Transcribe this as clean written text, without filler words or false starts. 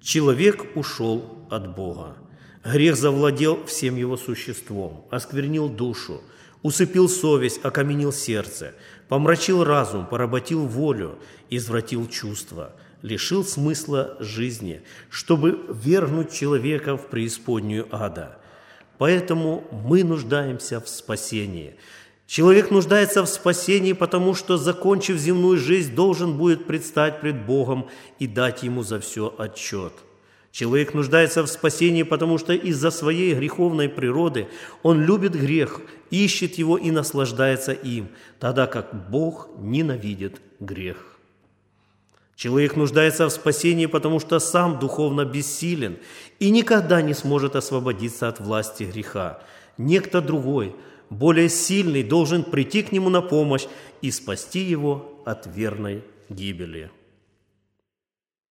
Человек ушел от Бога. Грех завладел всем его существом, осквернил душу, усыпил совесть, окаменил сердце, помрачил разум, поработил волю, извратил чувства, лишил смысла жизни, чтобы ввергнуть человека в преисподнюю ада. Поэтому мы нуждаемся в спасении. Человек нуждается в спасении, потому что, закончив земную жизнь, должен будет предстать пред Богом и дать Ему за все отчет. Человек нуждается в спасении, потому что из-за своей греховной природы он любит грех, ищет его и наслаждается им, тогда как Бог ненавидит грех. Человек нуждается в спасении, потому что сам духовно бессилен и никогда не сможет освободиться от власти греха. Некто другой, более сильный, должен прийти к нему на помощь и спасти его от верной гибели.